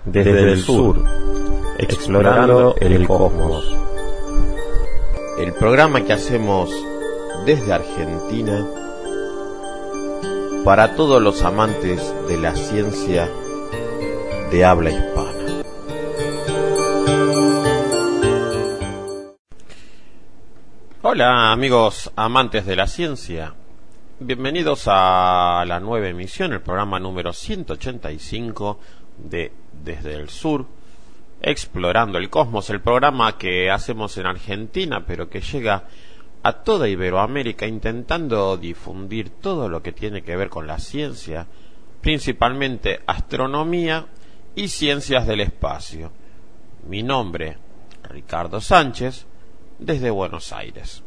desde el sur, explorando el cosmos. El programa que hacemos desde Argentina para todos los amantes de la ciencia de habla hispana. Hola amigos amantes de la ciencia, bienvenidos a la nueva emisión, el programa número 185 de Desde el Sur, explorando el cosmos, el programa que hacemos en Argentina pero que llega a toda Iberoamérica intentando difundir todo lo que tiene que ver con la ciencia, principalmente astronomía y ciencias del espacio. Mi nombre, Ricardo Sánchez, desde Buenos Aires.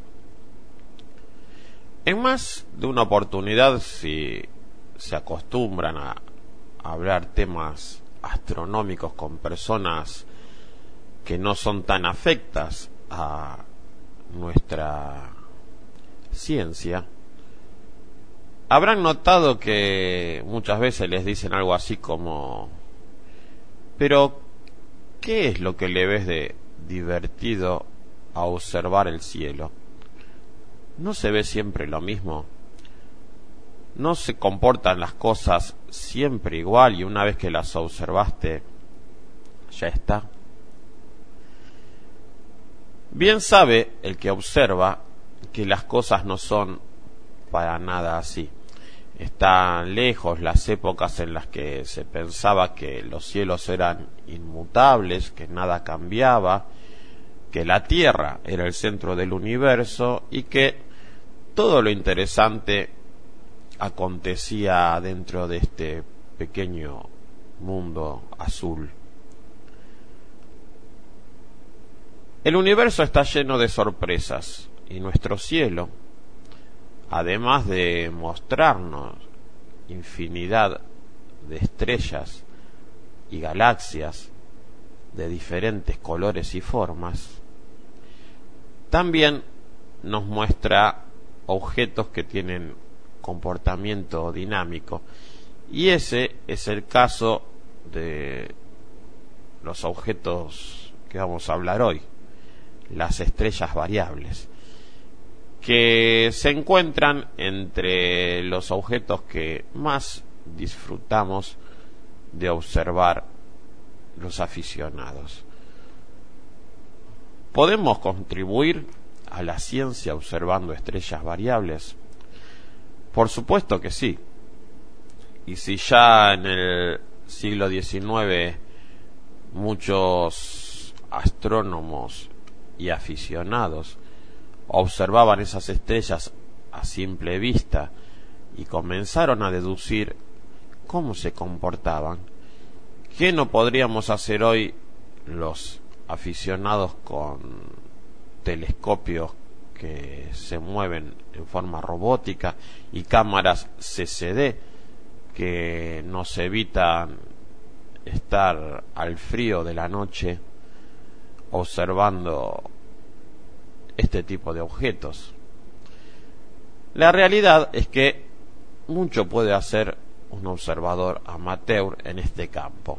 En más de una oportunidad, si se acostumbran a hablar temas astronómicos con personas que no son tan afectas a nuestra ciencia, habrán notado que muchas veces les dicen algo así como: pero ¿qué es lo que le ves de divertido a observar el cielo? ¿No se ve siempre lo mismo? ¿No se comportan las cosas siempre igual y una vez que las observaste ya está? Bien sabe el que observa que las cosas no son para nada así. Están lejos las épocas en las que se pensaba que los cielos eran inmutables, que nada cambiaba, que la Tierra era el centro del universo y que todo lo interesante acontecía dentro de este pequeño mundo azul. El universo está lleno de sorpresas y nuestro cielo, además de mostrarnos infinidad de estrellas y galaxias de diferentes colores y formas, también nos muestra objetos que tienen comportamiento dinámico, y ese es el caso de los objetos que vamos a hablar hoy, las estrellas variables, que se encuentran entre los objetos que más disfrutamos de observar los aficionados. ¿Podemos contribuir a la ciencia observando estrellas variables? Por supuesto que sí. Y si ya en el siglo XIX muchos astrónomos y aficionados observaban esas estrellas a simple vista y comenzaron a deducir cómo se comportaban, ¿qué no podríamos hacer hoy los aficionados con telescopios que se mueven en forma robótica y cámaras CCD que nos evitan estar al frío de la noche observando este tipo de objetos? La realidad es que mucho puede hacer un observador amateur en este campo.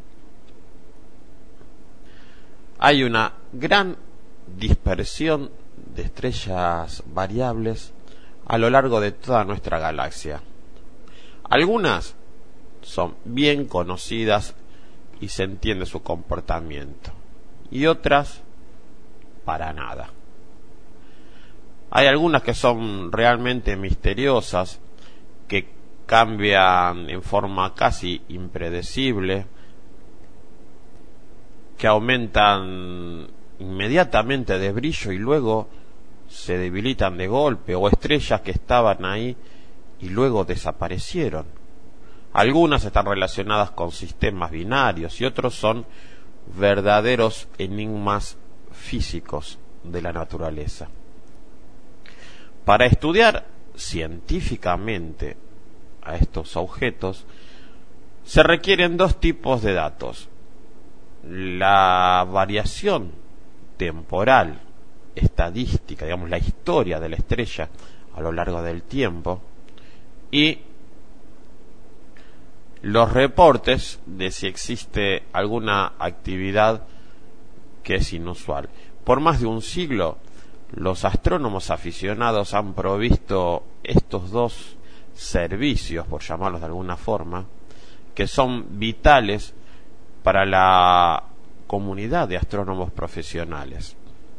Hay una gran dispersión de estrellas variables a lo largo de toda nuestra galaxia. Algunas son bien conocidas y se entiende su comportamiento, y otras para nada. Hay algunas que son realmente misteriosas, que cambian en forma casi impredecible, que aumentan inmediatamente de brillo y luego se debilitan de golpe, o estrellas que estaban ahí y luego desaparecieron. Algunas están relacionadas con sistemas binarios y otros son verdaderos enigmas físicos de la naturaleza. Para estudiar científicamente a estos objetos se requieren dos tipos de datos: la variación temporal estadística, digamos la historia de la estrella a lo largo del tiempo, y los reportes de si existe alguna actividad que es inusual. Por más de un siglo, los astrónomos aficionados han provisto estos dos servicios, por llamarlos de alguna forma, que son vitales para la comunidad de astrónomos profesionales.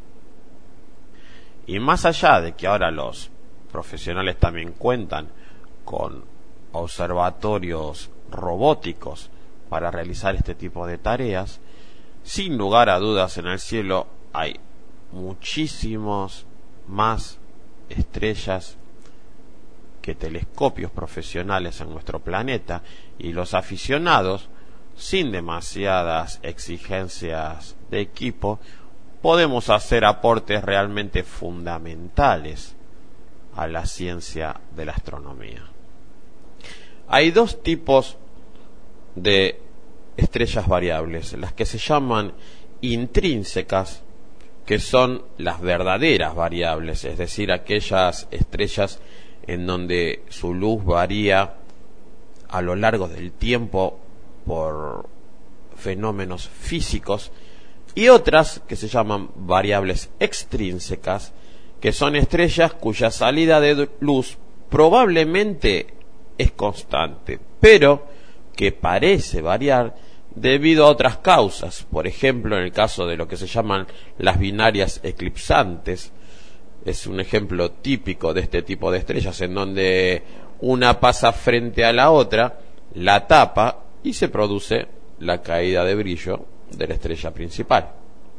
Y más allá de que ahora los profesionales también cuentan con observatorios robóticos para realizar este tipo de tareas, sin lugar a dudas en el cielo hay muchísimos más estrellas que telescopios profesionales en nuestro planeta, y los aficionados, sin demasiadas exigencias de equipo, podemos hacer aportes realmente fundamentales a la ciencia de la astronomía. Hay dos tipos de estrellas variables, las que se llaman intrínsecas, que son las verdaderas variables, es decir, aquellas estrellas en donde su luz varía a lo largo del tiempo por fenómenos físicos, y otras que se llaman variables extrínsecas, que son estrellas cuya salida de luz probablemente es constante, pero que parece variar debido a otras causas. Por ejemplo, en el caso de lo que se llaman las binarias eclipsantes, es un ejemplo típico de este tipo de estrellas, en donde una pasa frente a la otra, la tapa y se produce la caída de brillo de la estrella principal.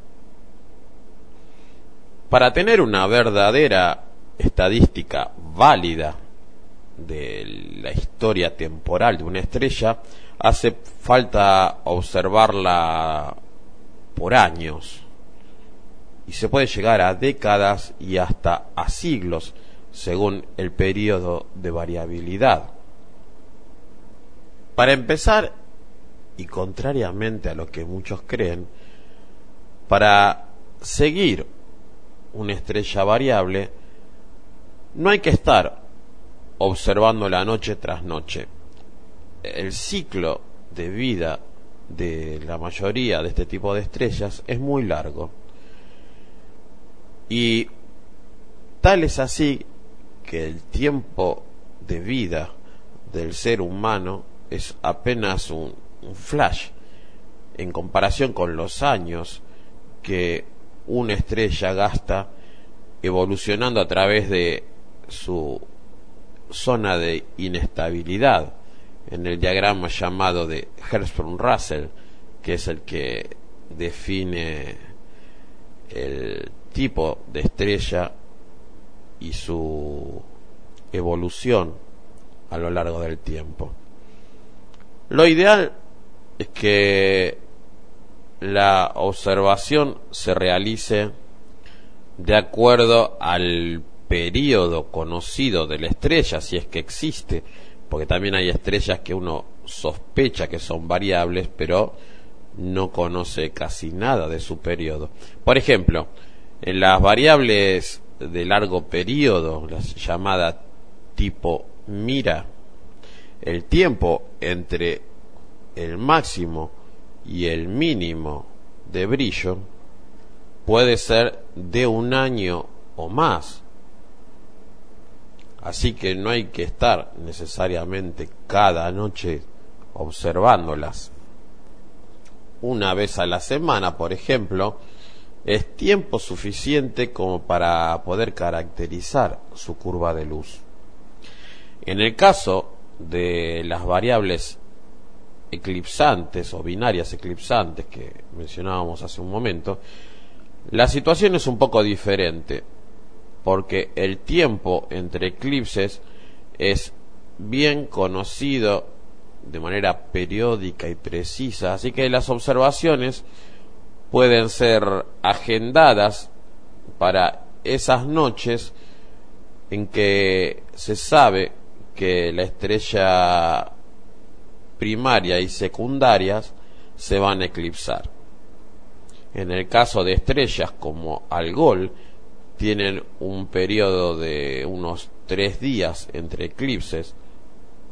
Para tener una verdadera estadística válida de la historia temporal de una estrella, hace falta observarla por años, y se puede llegar a décadas y hasta a siglos según el periodo de variabilidad. Para empezar, y contrariamente a lo que muchos creen, para seguir una estrella variable no hay que estar observándola noche tras noche. El ciclo de vida de la mayoría de este tipo de estrellas es muy largo, y tal es así que el tiempo de vida del ser humano es apenas un flash en comparación con los años que una estrella gasta evolucionando a través de su zona de inestabilidad, en el diagrama llamado de Hertzsprung-Russell, que es el que define el tipo de estrella y su evolución a lo largo del tiempo. Lo ideal es que la observación se realice de acuerdo al periodo conocido de la estrella, si es que existe, porque también hay estrellas que uno sospecha que son variables, pero no conoce casi nada de su periodo. Por ejemplo, en las variables de largo periodo, las llamadas tipo Mira, el tiempo entre el máximo y el mínimo de brillo puede ser de un año o más. Así que no hay que estar necesariamente cada noche observándolas. Una vez a la semana, por ejemplo, es tiempo suficiente como para poder caracterizar su curva de luz. En el caso de las variables eclipsantes o binarias eclipsantes que mencionábamos hace un momento, la situación es un poco diferente, porque el tiempo entre eclipses es bien conocido de manera periódica y precisa, así que las observaciones pueden ser agendadas para esas noches en que se sabe que la estrella primaria y secundarias se van a eclipsar. En el caso de estrellas como Algol, tienen un periodo de unos 3 días entre eclipses,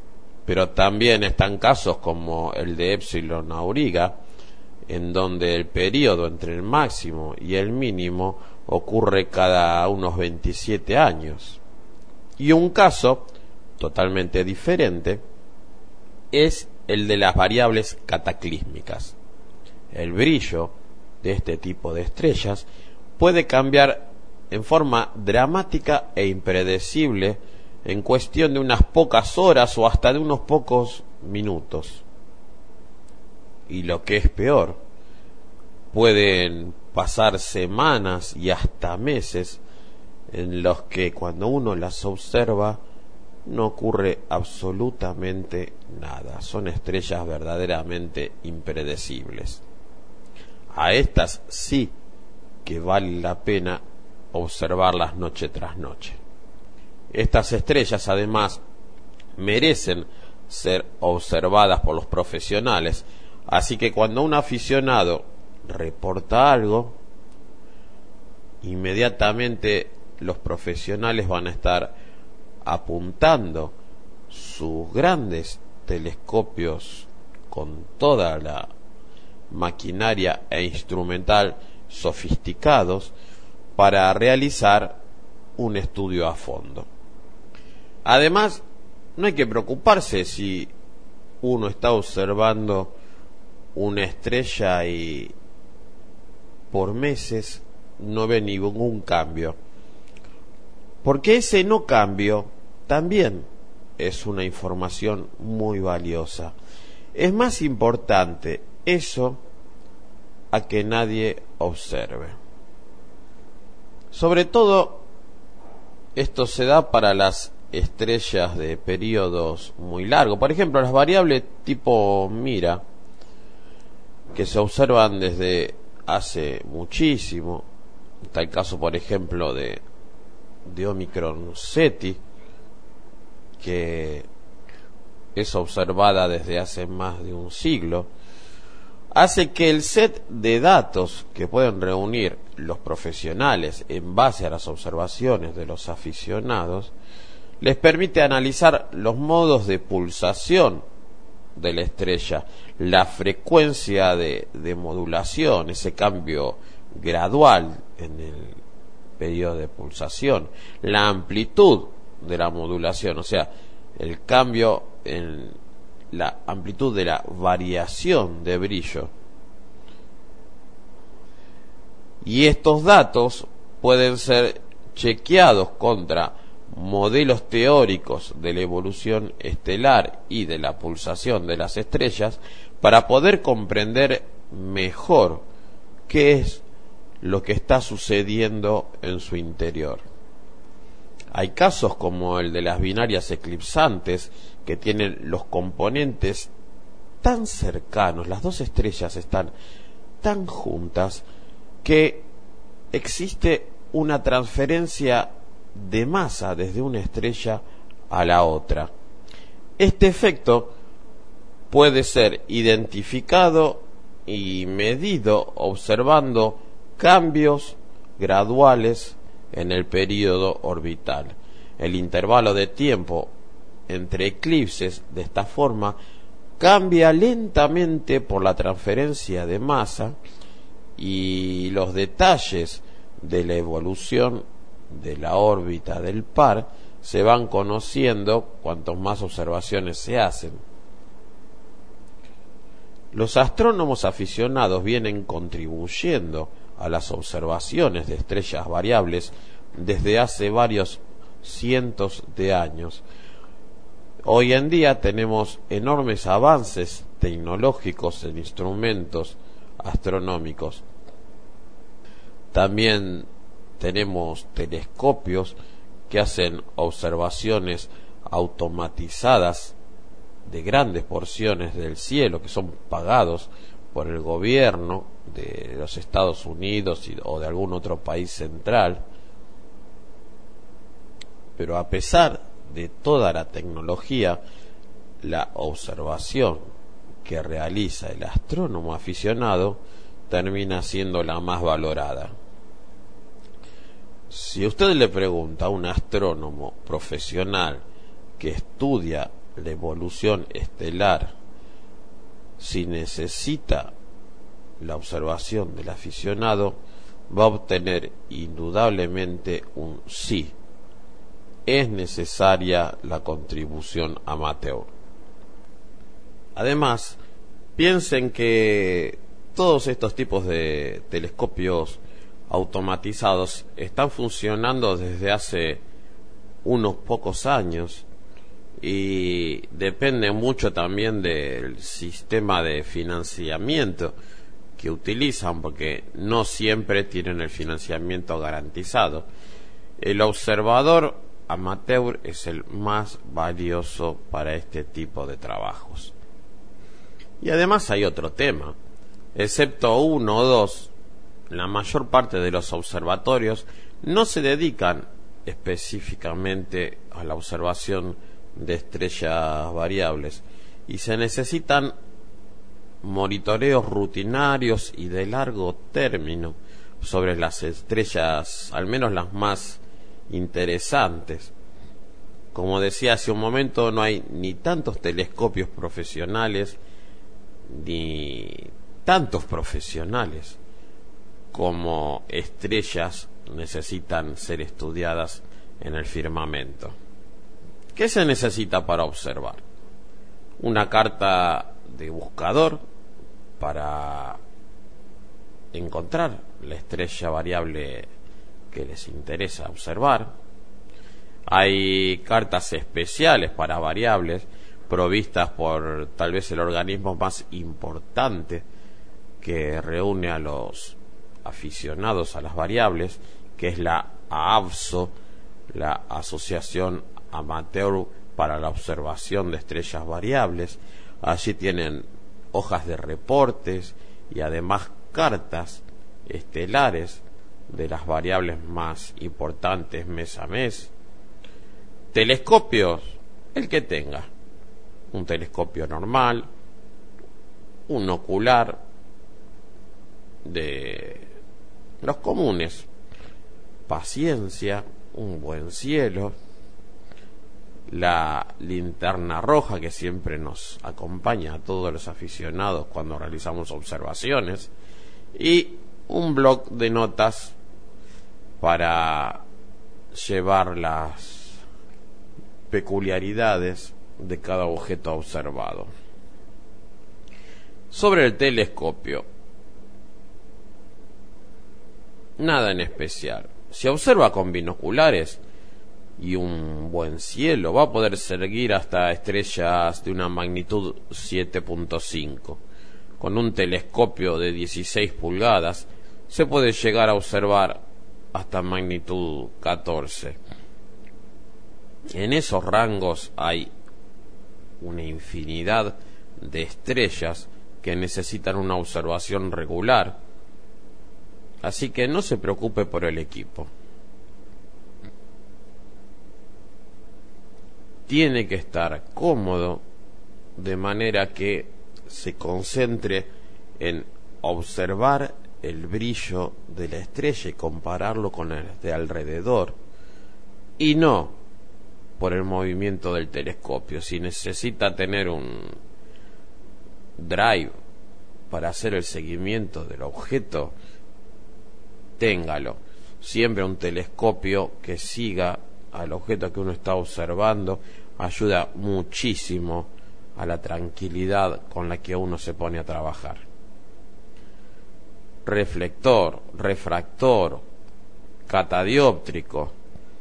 pero también están casos como el de Epsilon Auriga, en donde el periodo entre el máximo y el mínimo ocurre cada unos 27 años. Y un caso totalmente diferente es el de las variables cataclísmicas. El brillo de este tipo de estrellas puede cambiar en forma dramática e impredecible en cuestión de unas pocas horas o hasta de unos pocos minutos. Y lo que es peor, pueden pasar semanas y hasta meses en los que cuando uno las observa no ocurre absolutamente nada. Son estrellas verdaderamente impredecibles. A estas sí que vale la pena observarlas noche tras noche. Estas estrellas además merecen ser observadas por los profesionales, así que cuando un aficionado reporta algo, inmediatamente los profesionales van a estar apuntando sus grandes telescopios con toda la maquinaria e instrumental sofisticados para realizar un estudio a fondo. Además, no hay que preocuparse si uno está observando una estrella y por meses no ve ningún cambio, porque ese no cambio también es una información muy valiosa. Es más importante eso a que nadie observe. Sobre todo esto se da para las estrellas de periodos muy largos, por ejemplo las variables tipo Mira, que se observan desde hace muchísimo. Está el caso, por ejemplo, de Omicron Ceti, que es observada desde hace más de un siglo. Hace que el set de datos que pueden reunir los profesionales en base a las observaciones de los aficionados les permite analizar los modos de pulsación de la estrella, la frecuencia de modulación, ese cambio gradual en el periodo de pulsación, la amplitud de la modulación, o sea, el cambio en la amplitud de la variación de brillo. Y estos datos pueden ser chequeados contra modelos teóricos de la evolución estelar y de la pulsación de las estrellas para poder comprender mejor qué es lo que está sucediendo en su interior. Hay casos como el de las binarias eclipsantes, que tienen los componentes tan cercanos, las dos estrellas están tan juntas que existe una transferencia de masa desde una estrella a la otra. Este efecto puede ser identificado y medido observando cambios graduales en el período orbital. El intervalo de tiempo entre eclipses de esta forma cambia lentamente por la transferencia de masa, y los detalles de la evolución de la órbita del par se van conociendo cuantos más observaciones se hacen. Los astrónomos aficionados vienen contribuyendo a las observaciones de estrellas variables desde hace varios cientos de años. Hoy en día tenemos enormes avances tecnológicos en instrumentos astronómicos. También tenemos telescopios que hacen observaciones automatizadas de grandes porciones del cielo, que son pagados por el gobierno de los Estados Unidos o de algún otro país central. Pero a pesar de toda la tecnología, la observación que realiza el astrónomo aficionado termina siendo la más valorada. Si usted le pregunta a un astrónomo profesional que estudia la evolución estelar, si necesita la observación del aficionado, va a obtener indudablemente un sí. Es necesaria la contribución amateur. Además, piensen que todos estos tipos de telescopios automatizados están funcionando desde hace unos pocos años y depende mucho también del sistema de financiamiento que utilizan, porque no siempre tienen el financiamiento garantizado. El observador amateur es el más valioso para este tipo de trabajos. Y además hay otro tema. Excepto uno o dos, la mayor parte de los observatorios no se dedican específicamente a la observación de estrellas variables y se necesitan monitoreos rutinarios y de largo término sobre las estrellas, al menos las más interesantes. Como decía hace un momento, no hay ni tantos telescopios profesionales ni tantos profesionales como estrellas necesitan ser estudiadas en el firmamento. ¿Qué se necesita para observar? Una carta de buscador para encontrar la estrella variable que les interesa observar. Hay cartas especiales para variables provistas por tal vez el organismo más importante que reúne a los aficionados a las variables, que es la AAVSO, la Asociación Amateur para la Observación de Estrellas Variables. Allí tienen hojas de reportes y además cartas estelares de las variables más importantes mes a mes. Telescopios, el que tenga. Un telescopio normal, un ocular de los comunes, paciencia, un buen cielo, la linterna roja que siempre nos acompaña a todos los aficionados cuando realizamos observaciones, y un bloc de notas para llevar las peculiaridades de cada objeto observado. Sobre el telescopio, nada en especial. Si observa con binoculares y un buen cielo, va a poder seguir hasta estrellas de una magnitud 7.5. Con un telescopio de 16 pulgadas se puede llegar a observar hasta magnitud 14. En esos rangos hay una infinidad de estrellas que necesitan una observación regular, así que no se preocupe por el equipo. Tiene que estar cómodo de manera que se concentre en observar el brillo de la estrella y compararlo con el de alrededor, y no por el movimiento del telescopio. Si necesita tener un drive para hacer el seguimiento del objeto, téngalo. Siempre un telescopio que siga al objeto que uno está observando ayuda muchísimo a la tranquilidad con la que uno se pone a trabajar. Reflector, refractor, catadióptrico,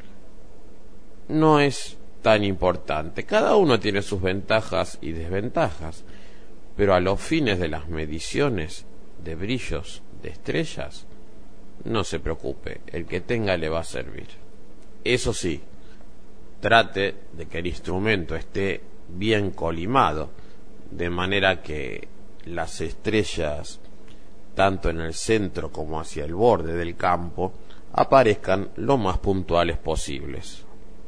no es tan importante. Cada uno tiene sus ventajas y desventajas, pero a los fines de las mediciones de brillos de estrellas, no se preocupe, el que tenga le va a servir. Eso sí, trate de que el instrumento esté bien colimado, de manera que las estrellas, tanto en el centro como hacia el borde del campo, aparezcan lo más puntuales posibles.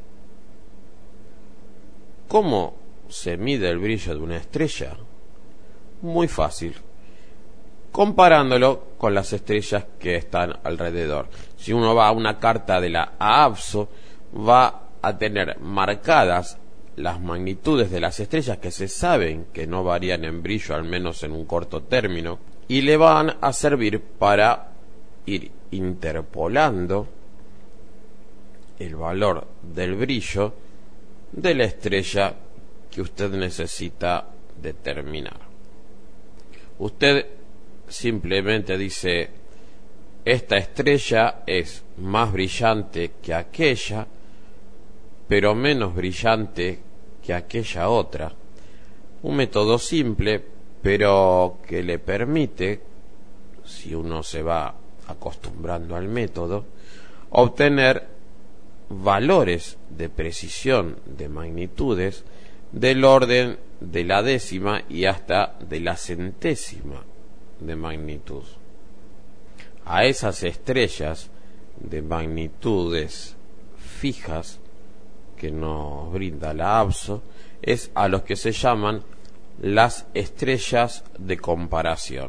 ¿Cómo se mide el brillo de una estrella? Muy fácil, comparándolo con las estrellas que están alrededor. Si uno va a una carta de la AAVSO, va a tener marcadas las magnitudes de las estrellas que se saben que no varían en brillo, al menos en un corto término, y le van a servir para ir interpolando el valor del brillo de la estrella que usted necesita determinar. Usted simplemente dice: esta estrella es más brillante que aquella, pero menos brillante que aquella otra. Un método simple, pero que le permite, si uno se va acostumbrando al método, obtener valores de precisión de magnitudes del orden de la décima y hasta de la centésima de magnitud. A esas estrellas de magnitudes fijas que nos brinda la ABSO es a los que se llaman las estrellas de comparación.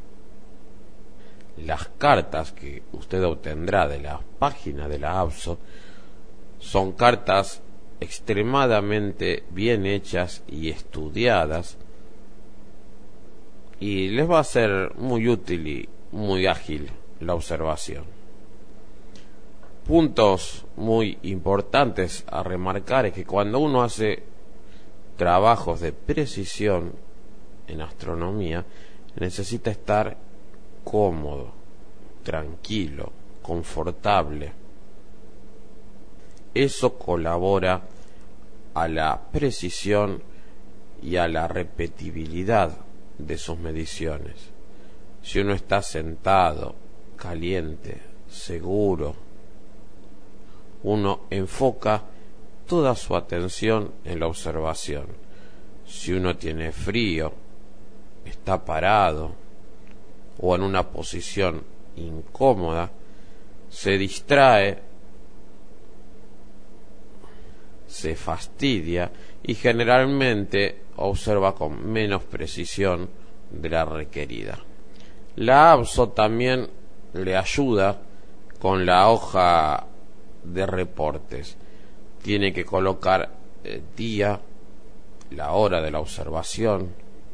Las cartas que usted obtendrá de la página de la ABSO son cartas extremadamente bien hechas y estudiadas, y les va a ser muy útil y muy ágil la observación. Puntos muy importantes a remarcar es que cuando uno hace trabajos de precisión en astronomía, necesita estar cómodo, tranquilo, confortable. Eso colabora a la precisión y a la repetibilidad de sus mediciones. Si uno está sentado, caliente, seguro, uno enfoca toda su atención en la observación. Si uno tiene frío, está parado o en una posición incómoda, se distrae, se fastidia y generalmente observa con menos precisión de la requerida. La ABSO también le ayuda con la hoja de reportes. Tiene que colocar el día, la hora de la observación,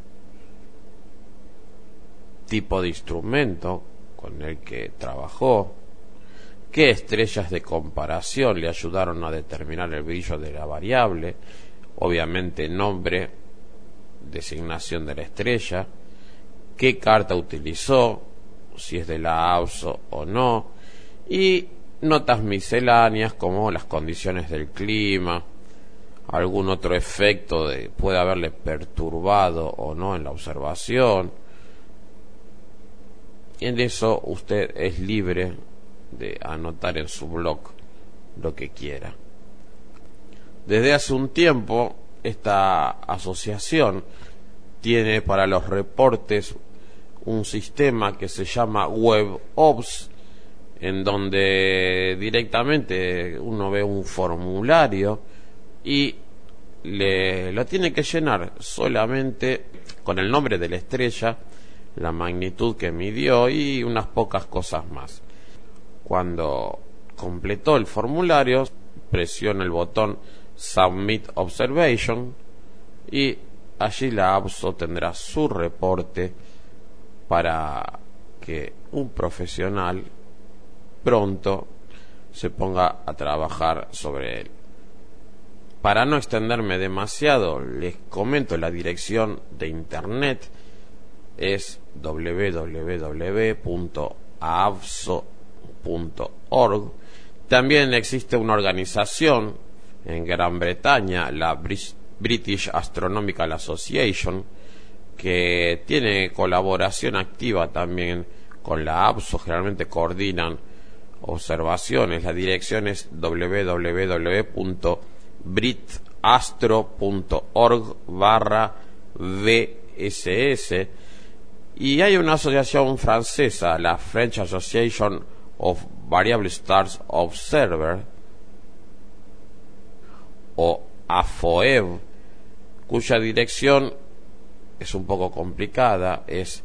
tipo de instrumento con el que trabajó, qué estrellas de comparación le ayudaron a determinar el brillo de la variable, obviamente nombre, designación de la estrella, qué carta utilizó, si es de la ABSO o no, y notas misceláneas como las condiciones del clima, algún otro efecto puede haberle perturbado o no en la observación. Y en eso usted es libre de anotar en su blog lo que quiera. Desde hace un tiempo esta asociación tiene para los reportes un sistema que se llama WebObs, en donde directamente uno ve un formulario y lo tiene que llenar solamente con el nombre de la estrella, la magnitud que midió y unas pocas cosas más. Cuando completó el formulario, presiona el botón Submit Observation y allí la ABSO tendrá su reporte para que un profesional pronto se ponga a trabajar sobre él. Para no extenderme demasiado, les comento la dirección de internet: es www.abso.org. También existe una organización en Gran Bretaña, la British Astronomical Association, que tiene colaboración activa también con la ABSO, generalmente coordinan observaciones. La dirección es www.britastro.org/VSS. Y hay una asociación francesa, la French Association of Variable Stars Observer, o AFOEB, cuya dirección es un poco complicada, es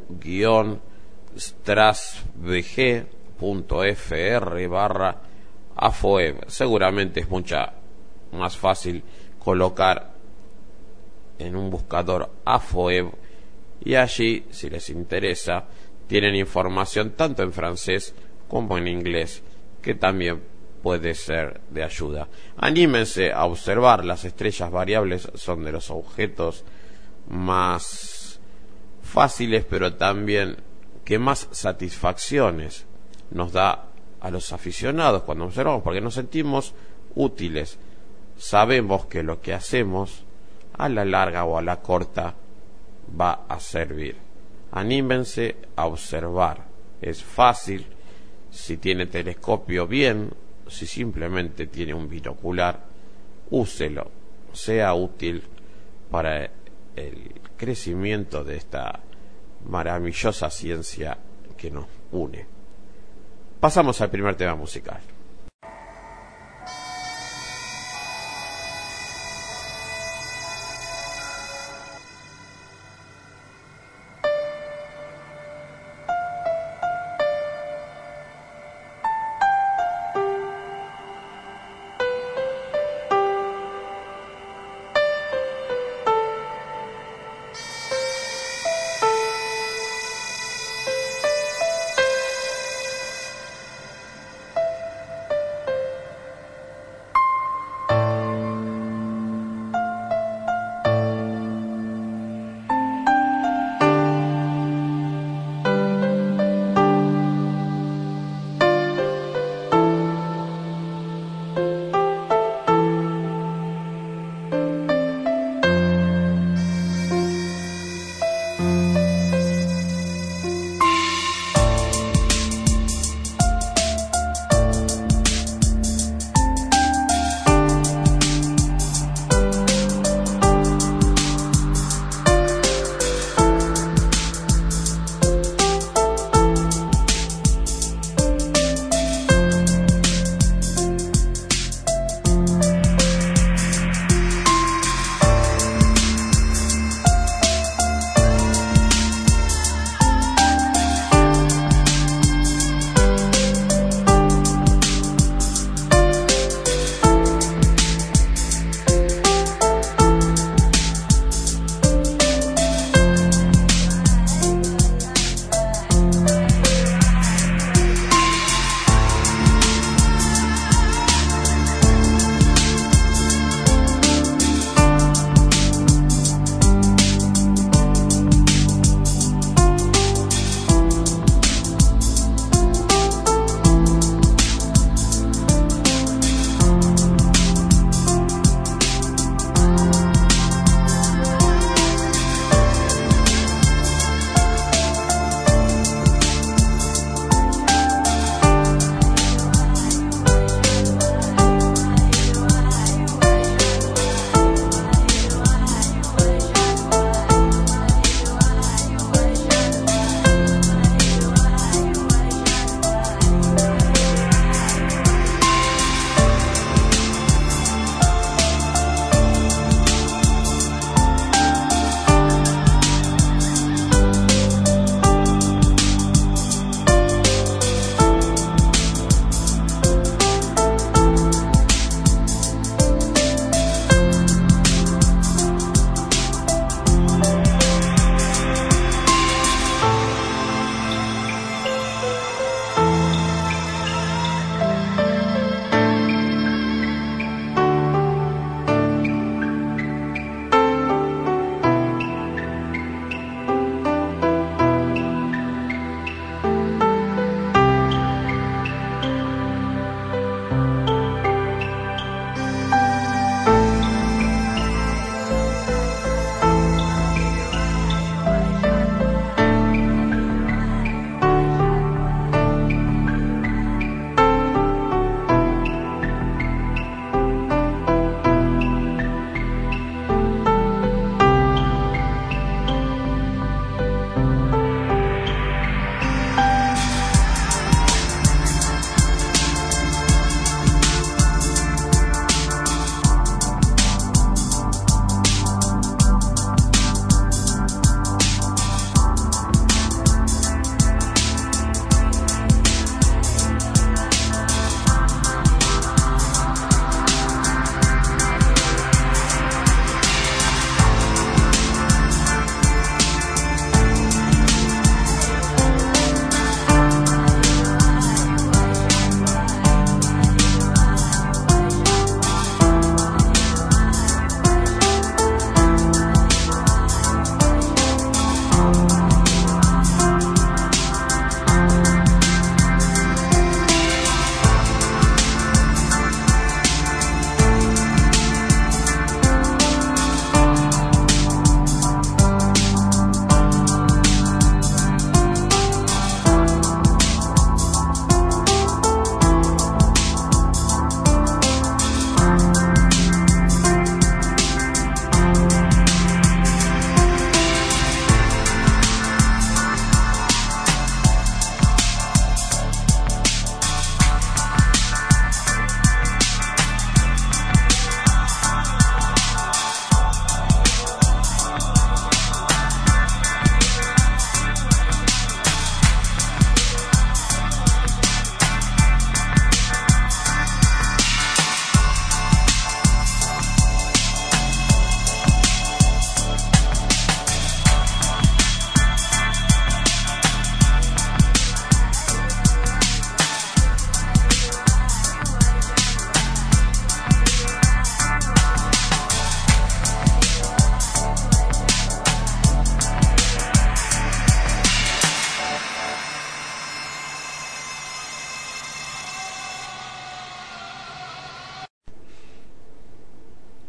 cdsweb.u-strasvg.fr AFOEB. Seguramente es mucha más fácil colocar en un buscador AFOEB y allí, si les interesa, tienen información tanto en francés como en inglés, que también puede ser de ayuda. Anímense a observar. Las estrellas variables son de los objetos más fáciles, pero también que más satisfacciones nos da a los aficionados cuando observamos, porque nos sentimos útiles. Sabemos que lo que hacemos a la larga o a la corta va a servir. Anímense a observar. Es fácil. Si tiene telescopio, bien. Si simplemente tiene un binocular, úselo. Sea útil para el crecimiento de esta maravillosa ciencia que nos une. Pasamos al primer tema musical.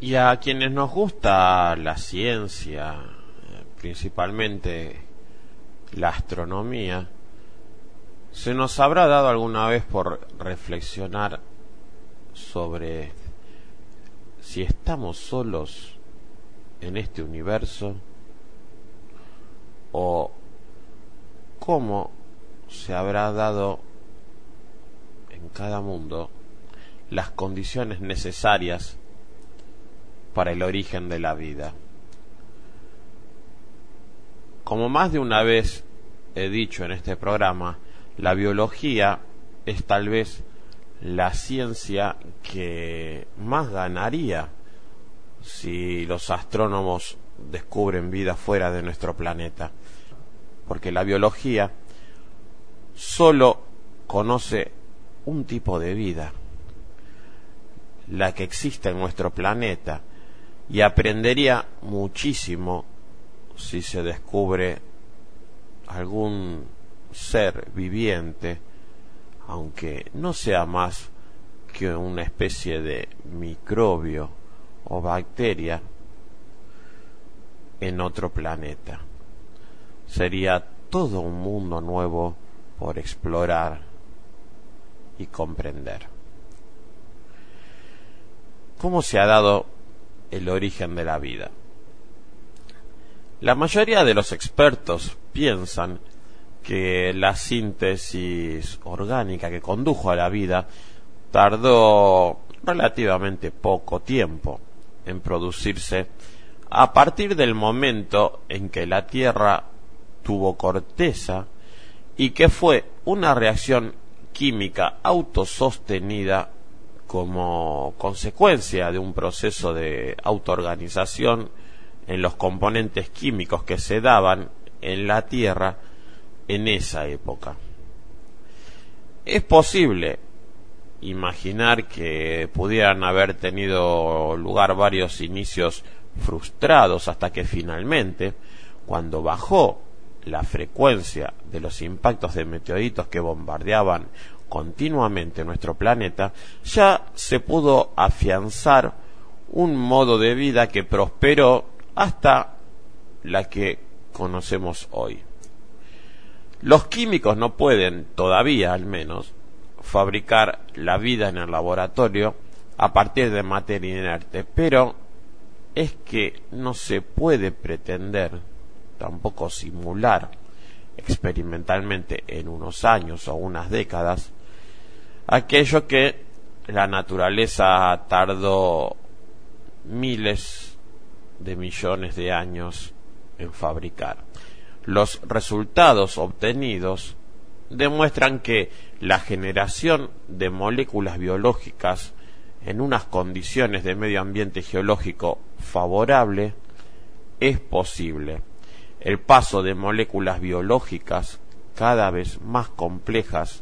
Y a quienes nos gusta la ciencia, principalmente la astronomía, se nos habrá dado alguna vez por reflexionar sobre si estamos solos en este universo o cómo se habrá dado en cada mundo las condiciones necesarias para el origen de la vida. Como más de una vez he dicho en este programa, la biología es tal vez la ciencia que más ganaría si los astrónomos descubren vida fuera de nuestro planeta, porque la biología solo conoce un tipo de vida, la que existe en nuestro planeta, y aprendería muchísimo si se descubre algún ser viviente, aunque no sea más que una especie de microbio o bacteria en otro planeta. Sería todo un mundo nuevo por explorar y comprender. ¿Cómo se ha dado el origen de la vida? La mayoría de los expertos piensan que la síntesis orgánica que condujo a la vida tardó relativamente poco tiempo en producirse a partir del momento en que la Tierra tuvo corteza y que fue una reacción química autosostenida como consecuencia de un proceso de autoorganización en los componentes químicos que se daban en la Tierra en esa época. Es posible imaginar que pudieran haber tenido lugar varios inicios frustrados hasta que finalmente, cuando bajó la frecuencia de los impactos de meteoritos que bombardeaban continuamente nuestro planeta, ya se pudo afianzar un modo de vida que prosperó hasta la que conocemos hoy. Los químicos no pueden, todavía al menos, fabricar la vida en el laboratorio a partir de materia inerte, pero es que no se puede pretender tampoco simular experimentalmente en unos años o unas décadas aquello que la naturaleza tardó miles de millones de años en fabricar. Los resultados obtenidos demuestran que la generación de moléculas biológicas en unas condiciones de medio ambiente geológico favorable es posible. El paso de moléculas biológicas cada vez más complejas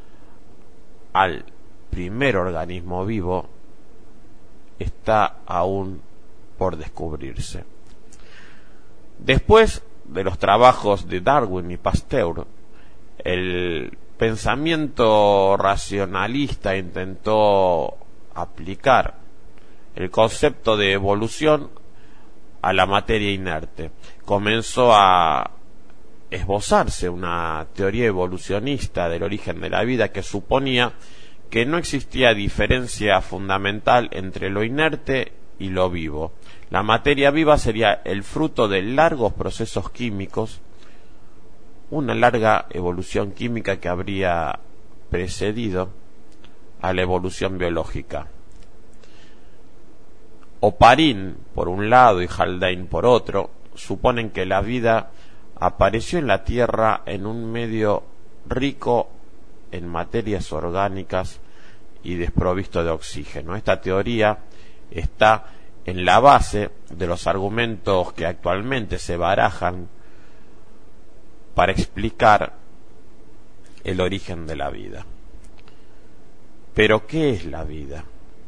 al primer organismo vivo está aún por descubrirse. Después de los trabajos de Darwin y Pasteur, el pensamiento racionalista intentó aplicar el concepto de evolución a la materia inerte. Comenzó a esbozarse una teoría evolucionista del origen de la vida que suponía que no existía diferencia fundamental entre lo inerte y lo vivo. La materia viva sería el fruto de largos procesos químicos, una larga evolución química que habría precedido a la evolución biológica. Oparin, por un lado, y Haldane, por otro, suponen que la vida apareció en la Tierra en un medio rico en materias orgánicas y desprovisto de oxígeno. Esta teoría está en la base de los argumentos que actualmente se barajan para explicar el origen de la vida. Pero, ¿qué es la vida?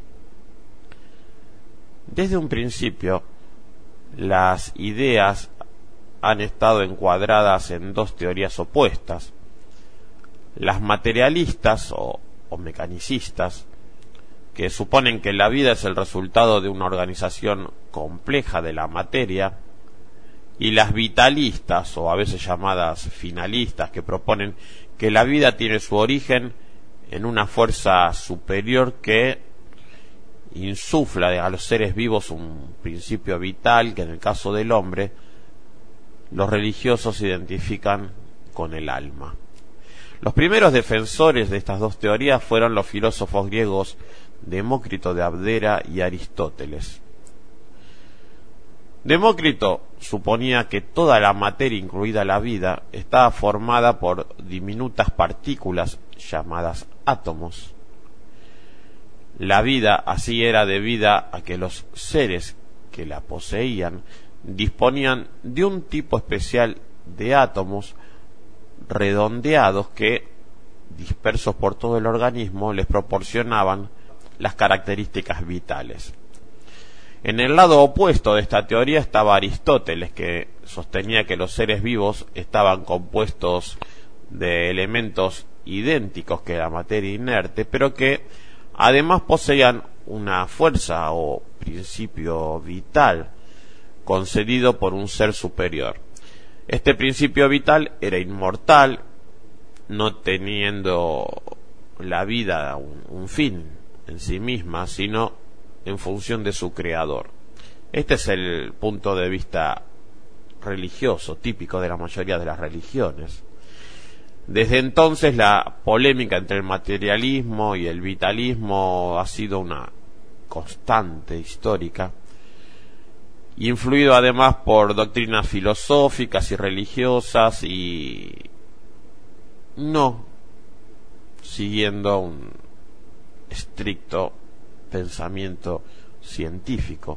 Desde un principio, las ideas han estado encuadradas en dos teorías opuestas. Las materialistas o mecanicistas que suponen que la vida es el resultado de una organización compleja de la materia, y las vitalistas, o a veces llamadas finalistas, que proponen que la vida tiene su origen en una fuerza superior que insufla a los seres vivos un principio vital que en el caso del hombre los religiosos identifican con el alma. Los primeros defensores de estas dos teorías fueron los filósofos griegos Demócrito de Abdera y Aristóteles. Demócrito suponía que toda la materia, incluida la vida, estaba formada por diminutas partículas llamadas átomos. La vida así era debida a que los seres que la poseían disponían de un tipo especial de átomos redondeados que, dispersos por todo el organismo, les proporcionaban las características vitales. En el lado opuesto de esta teoría estaba Aristóteles, que sostenía que los seres vivos estaban compuestos de elementos idénticos que la materia inerte, pero que además poseían una fuerza o principio vital concedido por un ser superior. Este principio vital era inmortal, no teniendo la vida un fin en sí misma, sino en función de su creador. Este es el punto de vista religioso, típico de la mayoría de las religiones. Desde entonces la polémica entre el materialismo y el vitalismo ha sido una constante histórica, influido además por doctrinas filosóficas y religiosas y no siguiendo un estricto pensamiento científico.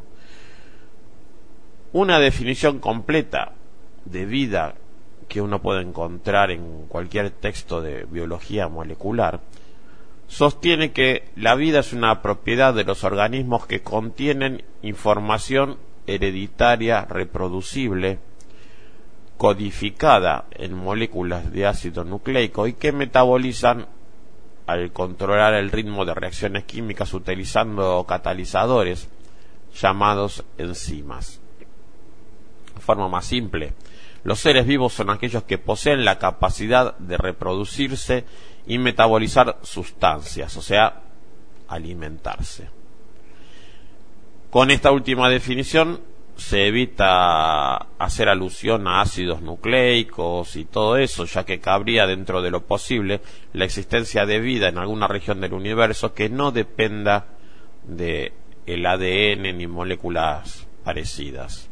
Una definición completa de vida que uno puede encontrar en cualquier texto de biología molecular sostiene que la vida es una propiedad de los organismos que contienen información hereditaria reproducible codificada en moléculas de ácido nucleico y que metabolizan al controlar el ritmo de reacciones químicas utilizando catalizadores llamados enzimas. De forma más simple, los seres vivos son aquellos que poseen la capacidad de reproducirse y metabolizar sustancias, o sea, alimentarse. Con esta última definición se evita hacer alusión a ácidos nucleicos y todo eso, ya que cabría dentro de lo posible la existencia de vida en alguna región del universo que no dependa de el ADN ni moléculas parecidas.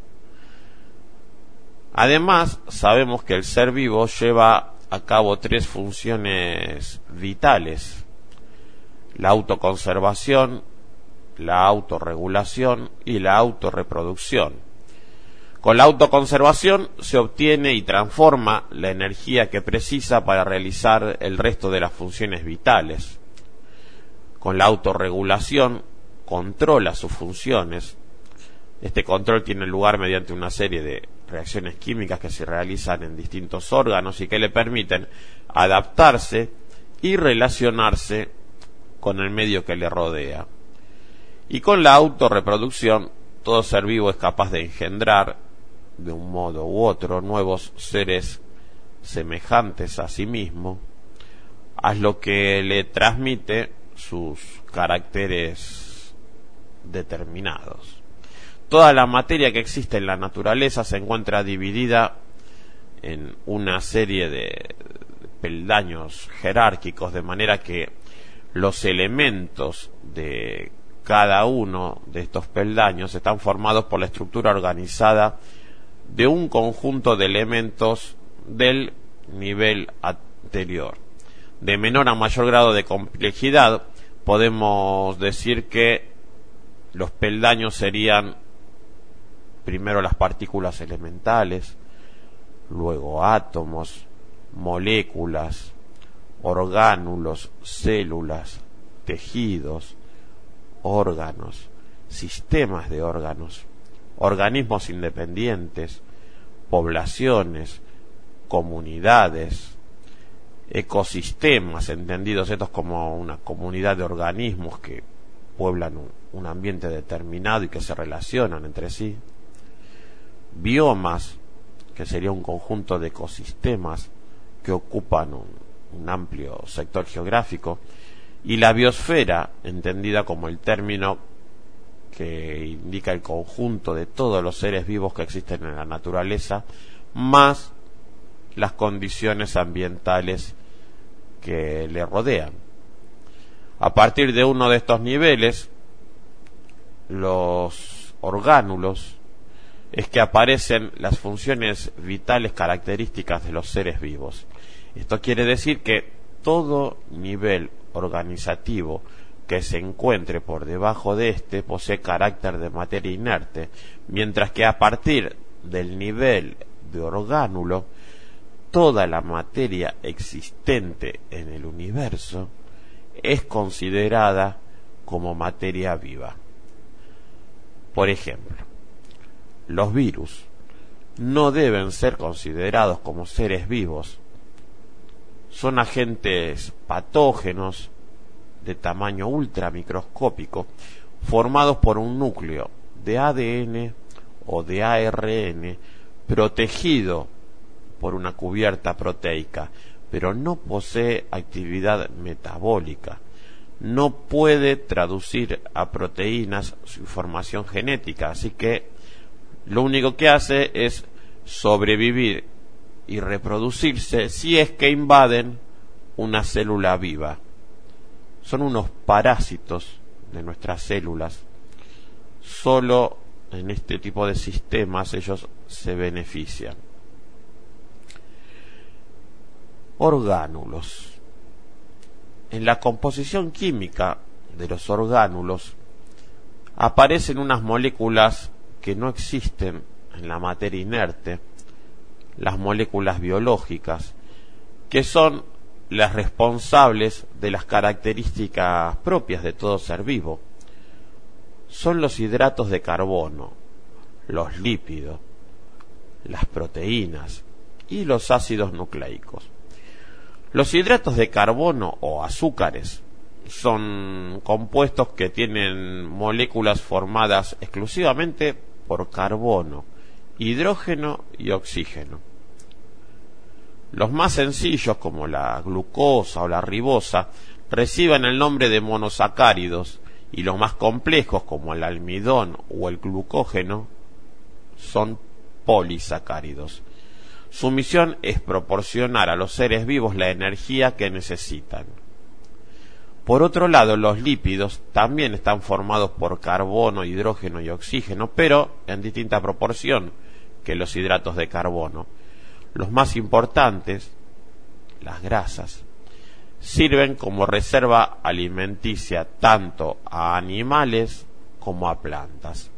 Además, sabemos que el ser vivo lleva a cabo tres funciones vitales: la autoconservación, la autorregulación y la autorreproducción. Con la autoconservación se obtiene y transforma la energía que precisa para realizar el resto de las funciones vitales. Con la autorregulación controla sus funciones. Este control tiene lugar mediante una serie de reacciones químicas que se realizan en distintos órganos y que le permiten adaptarse y relacionarse con el medio que le rodea. Y con la autorreproducción, todo ser vivo es capaz de engendrar, de un modo u otro, nuevos seres semejantes a sí mismo, a lo que le transmite sus caracteres determinados. Toda la materia que existe en la naturaleza se encuentra dividida en una serie de peldaños jerárquicos, de manera que los elementos de cada uno de estos peldaños están formados por la estructura organizada de un conjunto de elementos del nivel anterior. De menor a mayor grado de complejidad, podemos decir que los peldaños serían primero las partículas elementales, luego átomos, moléculas, orgánulos, células, tejidos, órganos, sistemas de órganos, organismos independientes, poblaciones, comunidades, ecosistemas, entendidos estos como una comunidad de organismos que pueblan un ambiente determinado y que se relacionan entre sí. Biomas, que sería un conjunto de ecosistemas que ocupan un amplio sector geográfico, y la biosfera, entendida como el término que indica el conjunto de todos los seres vivos que existen en la naturaleza, más las condiciones ambientales que le rodean. A partir de uno de estos niveles, los orgánulos, es que aparecen las funciones vitales características de los seres vivos. Esto quiere decir que todo nivel organizativo que se encuentre por debajo de este posee carácter de materia inerte, mientras que a partir del nivel de orgánulo, toda la materia existente en el universo es considerada como materia viva. Por ejemplo, los virus no deben ser considerados como seres vivos. Son agentes patógenos de tamaño ultramicroscópico formados por un núcleo de ADN o de ARN protegido por una cubierta proteica, pero no posee actividad metabólica. No puede traducir a proteínas su información genética, así que lo único que hace es sobrevivir y reproducirse si es que invaden una célula viva. Son unos parásitos de nuestras células. Solo en este tipo de sistemas ellos se benefician. Orgánulos. En la composición química de los orgánulos aparecen unas moléculas que no existen en la materia inerte, las moléculas biológicas, que son las responsables de las características propias de todo ser vivo. Son los hidratos de carbono, los lípidos, las proteínas y los ácidos nucleicos. Los hidratos de carbono o azúcares son compuestos que tienen moléculas formadas exclusivamente por carbono, hidrógeno y oxígeno. Los más sencillos, como la glucosa o la ribosa, reciben el nombre de monosacáridos, y los más complejos, como el almidón o el glucógeno, son polisacáridos. Su misión es proporcionar a los seres vivos la energía que necesitan. Por otro lado, los lípidos también están formados por carbono, hidrógeno y oxígeno, pero en distinta proporción que los hidratos de carbono. Los más importantes, las grasas, sirven como reserva alimenticia tanto a animales como a plantas.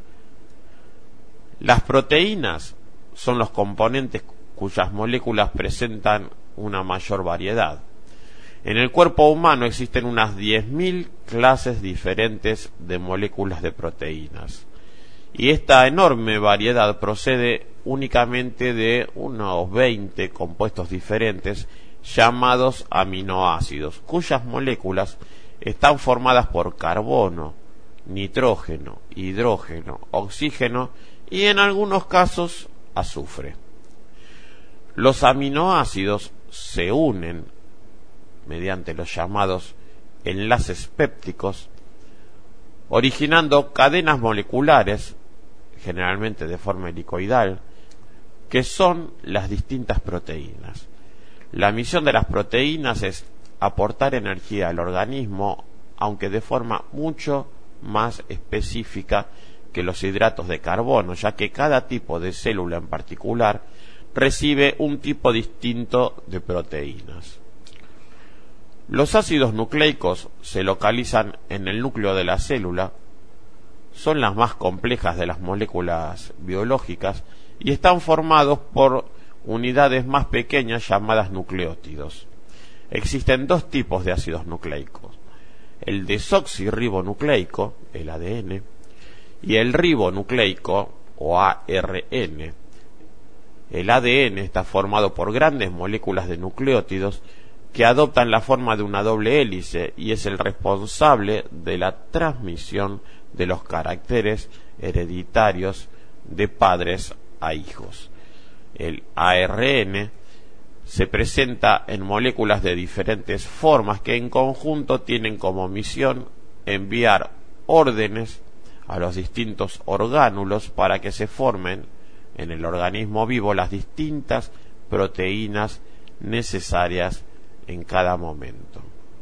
Las proteínas son los componentes cuyas moléculas presentan una mayor variedad. En el cuerpo humano existen unas 10.000 clases diferentes de moléculas de proteínas, y esta enorme variedad procede únicamente de unos 20 compuestos diferentes llamados aminoácidos, cuyas moléculas están formadas por carbono, nitrógeno, hidrógeno, oxígeno y en algunos casos azufre. Los aminoácidos se unen mediante los llamados enlaces pépticos, originando cadenas moleculares, generalmente de forma helicoidal, que son las distintas proteínas. La misión de las proteínas es aportar energía al organismo, aunque de forma mucho más específica que los hidratos de carbono, ya que cada tipo de célula en particular recibe un tipo distinto de proteínas. Los ácidos nucleicos se localizan en el núcleo de la célula, son las más complejas de las moléculas biológicas y están formados por unidades más pequeñas llamadas nucleótidos. Existen dos tipos de ácidos nucleicos: el desoxirribonucleico, el ADN, y el ribonucleico o ARN. El ADN está formado por grandes moléculas de nucleótidos que adoptan la forma de una doble hélice y es el responsable de la transmisión de los caracteres hereditarios de padres a hijos. El ARN se presenta en moléculas de diferentes formas que en conjunto tienen como misión enviar órdenes a los distintos orgánulos para que se formen en el organismo vivo las distintas proteínas necesarias en cada momento.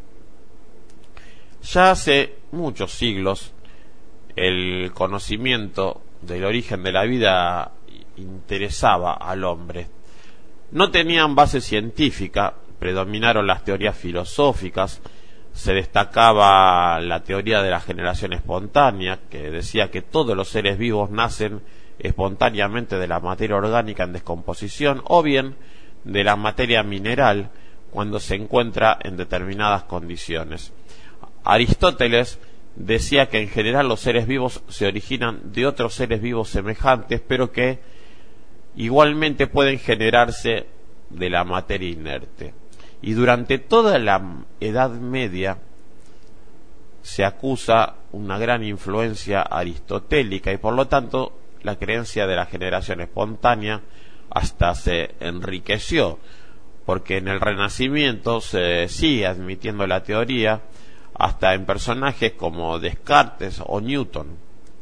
Ya hace muchos siglos el conocimiento del origen de la vida interesaba al hombre. No tenían base científica, predominaron las teorías filosóficas, se destacaba la teoría de la generación espontánea, que decía que todos los seres vivos nacen espontáneamente de la materia orgánica en descomposición o bien de la materia mineral cuando se encuentra en determinadas condiciones. Aristóteles decía que en general los seres vivos se originan de otros seres vivos semejantes, pero que igualmente pueden generarse de la materia inerte. Y durante toda la Edad Media se acusa una gran influencia aristotélica y por lo tanto la creencia de la generación espontánea hasta se enriqueció, porque en el Renacimiento se sigue admitiendo la teoría hasta en personajes como Descartes o Newton.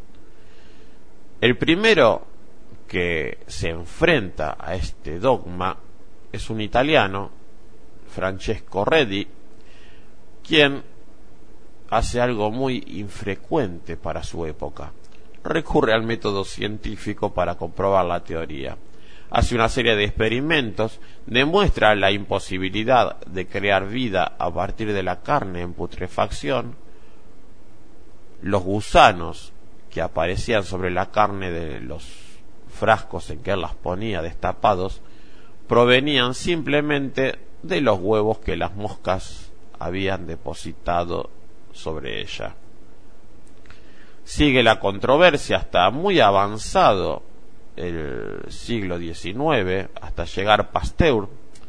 El primero que se enfrenta a este dogma es un italiano, Francesco Redi, quien hace algo muy infrecuente para su época. Recurre al método científico para comprobar la teoría. Hace una serie de experimentos, demuestra la imposibilidad de crear vida a partir de la carne en putrefacción. Los gusanos que aparecían sobre la carne de los frascos en que él las ponía destapados provenían simplemente de los huevos que las moscas habían depositado sobre ella. Sigue la controversia hasta muy avanzado el siglo XIX, hasta llegar Pasteur,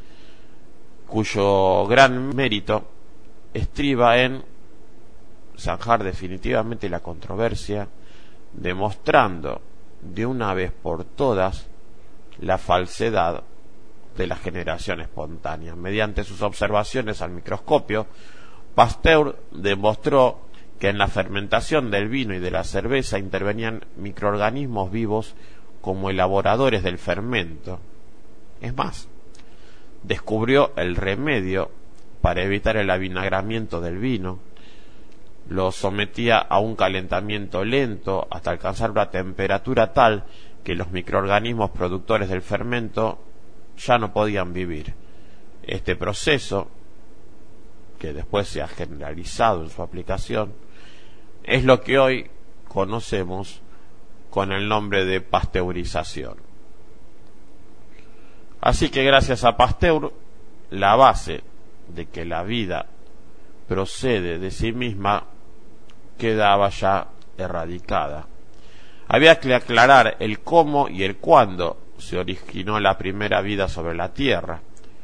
cuyo gran mérito estriba en zanjar definitivamente la controversia, demostrando de una vez por todas la falsedad de la generación espontánea. Mediante sus observaciones al microscopio, Pasteur demostró que en la fermentación del vino y de la cerveza intervenían microorganismos vivos como elaboradores del fermento. Es más, descubrió el remedio para evitar el avinagramiento del vino, lo sometía a un calentamiento lento hasta alcanzar una temperatura tal que los microorganismos productores del fermento ya no podían vivir. Este proceso, que después se ha generalizado en su aplicación, es lo que hoy conocemos con el nombre de pasteurización. Así que gracias a Pasteur, la base de que la vida procede de sí misma quedaba ya erradicada. Había que aclarar el cómo y el cuándo se originó la primera vida sobre la Tierra.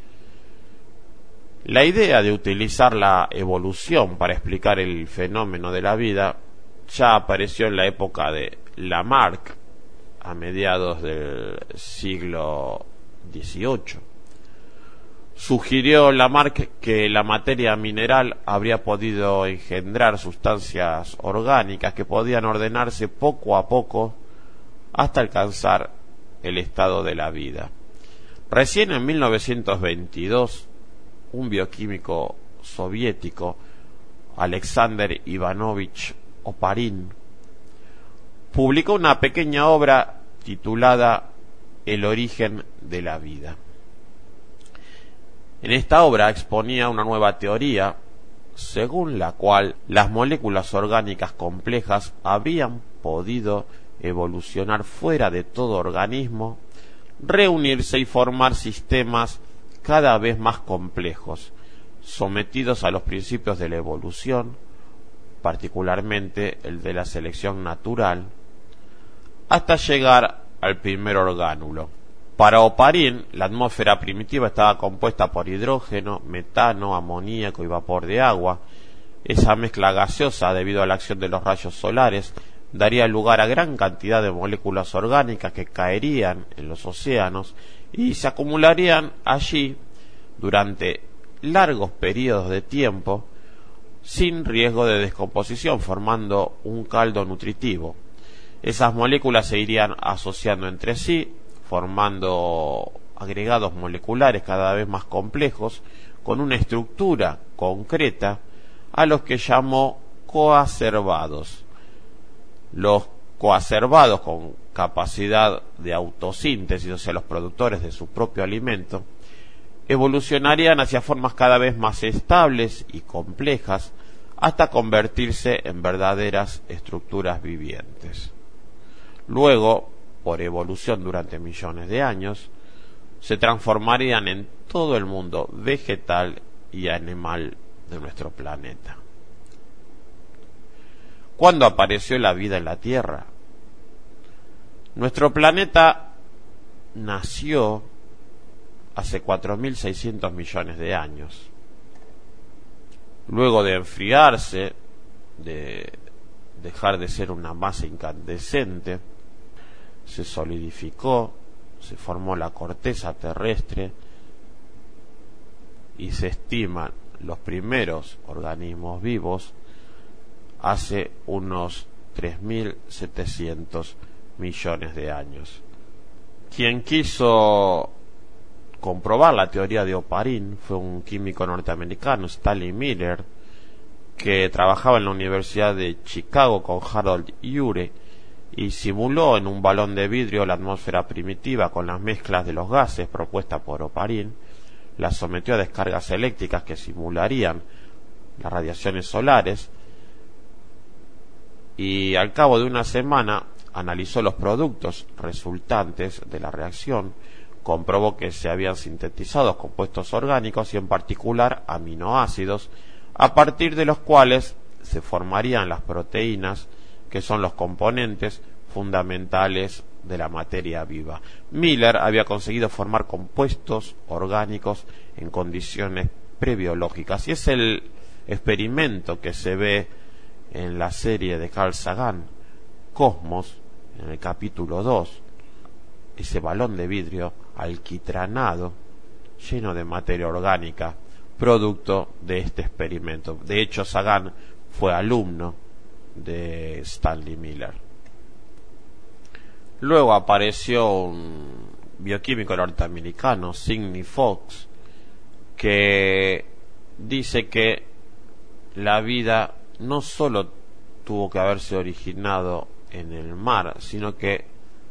La idea de utilizar la evolución para explicar el fenómeno de la vida ya apareció en la época de Lamarck, a mediados del siglo XVIII. Sugirió Lamarck que la materia mineral habría podido engendrar sustancias orgánicas que podían ordenarse poco a poco hasta alcanzar el estado de la vida. Recién en 1922, un bioquímico soviético, Alexander Ivanovich Oparin, publicó una pequeña obra titulada El origen de la vida. En esta obra exponía una nueva teoría, según la cual las moléculas orgánicas complejas habían podido evolucionar fuera de todo organismo, reunirse y formar sistemas cada vez más complejos, sometidos a los principios de la evolución, particularmente el de la selección natural, hasta llegar al primer orgánulo. Para Oparín, la atmósfera primitiva estaba compuesta por hidrógeno, metano, amoníaco y vapor de agua. Esa mezcla gaseosa, debido a la acción de los rayos solares, daría lugar a gran cantidad de moléculas orgánicas que caerían en los océanos y se acumularían allí durante largos periodos de tiempo sin riesgo de descomposición, formando un caldo nutritivo. Esas moléculas se irían asociando entre sí, formando agregados moleculares cada vez más complejos, con una estructura concreta, a los que llamó coacervados. Los coacervados, con capacidad de autosíntesis, o sea, los productores de su propio alimento, evolucionarían hacia formas cada vez más estables y complejas, hasta convertirse en verdaderas estructuras vivientes. Luego, por evolución durante millones de años, se transformarían en todo el mundo vegetal y animal de nuestro planeta. ¿Cuándo apareció la vida en la Tierra? Nuestro planeta nació hace 4.600 millones de años. Luego de enfriarse, de dejar de ser una masa incandescente, se solidificó, se formó la corteza terrestre y se estiman los primeros organismos vivos hace unos 3.700 millones de años. Quien quiso comprobar la teoría de Oparín fue un químico norteamericano, Stanley Miller, que trabajaba en la Universidad de Chicago con Harold Urey y simuló en un balón de vidrio la atmósfera primitiva con las mezclas de los gases propuestas por Oparín. La sometió a descargas eléctricas que simularían las radiaciones solares y al cabo de una semana analizó los productos resultantes de la reacción, comprobó que se habían sintetizado compuestos orgánicos y en particular aminoácidos, a partir de los cuales se formarían las proteínas, que son los componentes fundamentales de la materia viva. Miller había conseguido formar compuestos orgánicos en condiciones prebiológicas, y es el experimento que se ve en la serie de Carl Sagan, Cosmos, en el capítulo 2, ese balón de vidrio alquitranado lleno de materia orgánica, producto de este experimento. De hecho, Sagan fue alumno de Stanley Miller. Luego apareció un bioquímico norteamericano, Sidney Fox, que dice que la vida no solo tuvo que haberse originado en el mar, sino que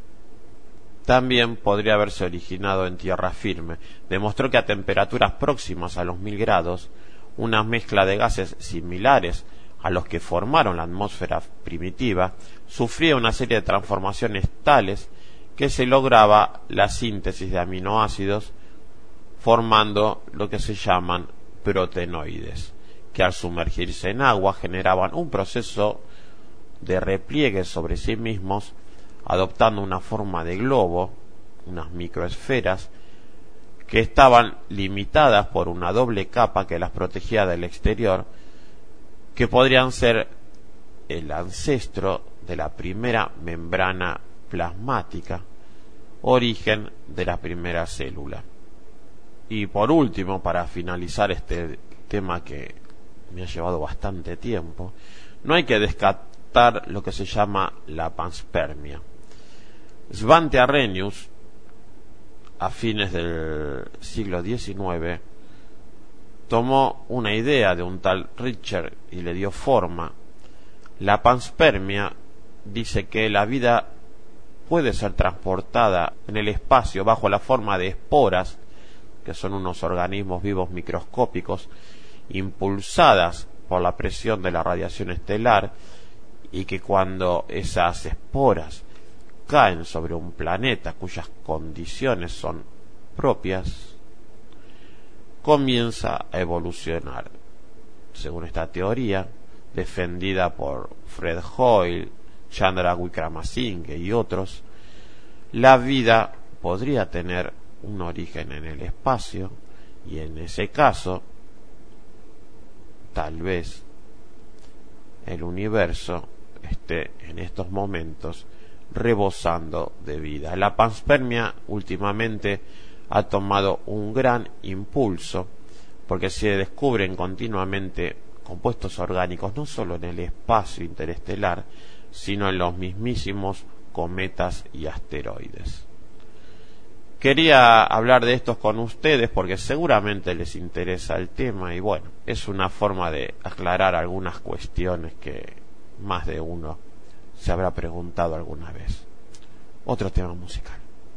también podría haberse originado en tierra firme. Demostró que a temperaturas próximas a los 1000 grados, una mezcla de gases similares a los que formaron la atmósfera primitiva sufría una serie de transformaciones tales que se lograba la síntesis de aminoácidos, formando lo que se llaman proteinoides, que al sumergirse en agua generaban un proceso de repliegue sobre sí mismos, adoptando una forma de globo, unas microesferas, que estaban limitadas por una doble capa que las protegía del exterior, que podrían ser el ancestro de la primera membrana plasmática, origen de la primera célula. Y por último, para finalizar este tema que me ha llevado bastante tiempo, no hay que descartar lo que se llama la panspermia. Svante Arrhenius, a fines del siglo XIX, tomó una idea de un tal Richter y le dio forma. La panspermia dice que la vida puede ser transportada en el espacio bajo la forma de esporas, que son unos organismos vivos microscópicos, impulsadas por la presión de la radiación estelar, y que cuando esas esporas caen sobre un planeta cuyas condiciones son propias, comienza a evolucionar. Según esta teoría, defendida por Fred Hoyle, Chandra Wickramasinghe y otros, la vida podría tener un origen en el espacio, y en ese caso tal vez el universo esté en estos momentos rebosando de vida. La panspermia últimamente ha tomado un gran impulso porque se descubren continuamente compuestos orgánicos no solo en el espacio interestelar, sino en los mismísimos cometas y asteroides. Quería hablar de estos con ustedes porque seguramente les interesa el tema, y bueno, es una forma de aclarar algunas cuestiones que más de uno se habrá preguntado alguna vez. Otro tema musical.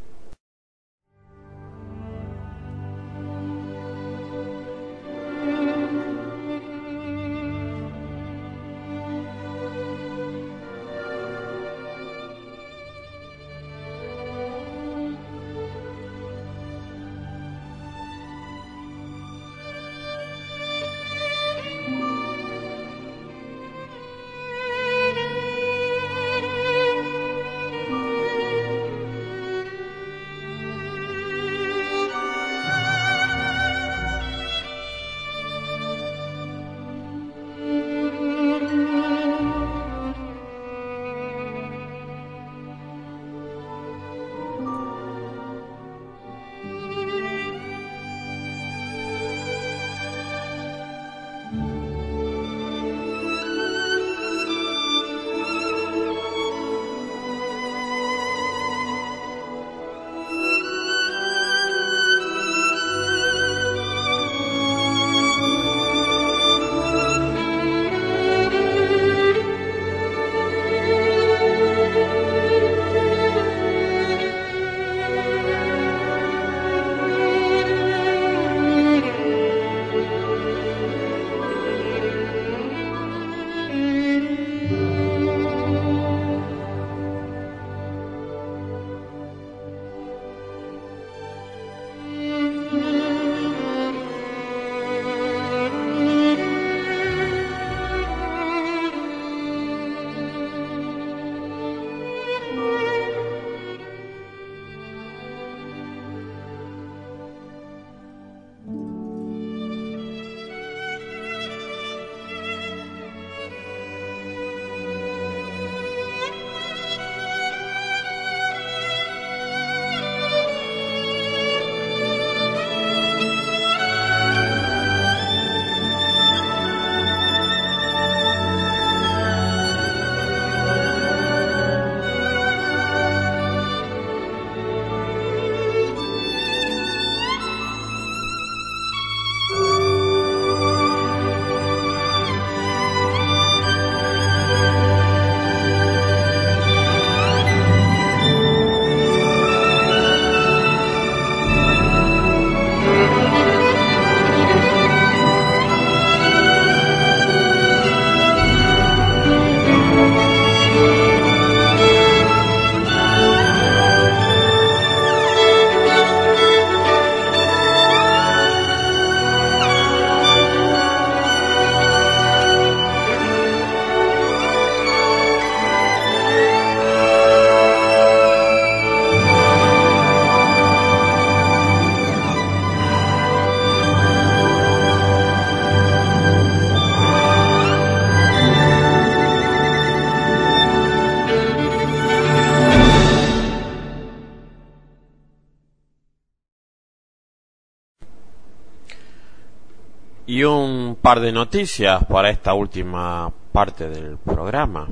Y un par de noticias para esta última parte del programa.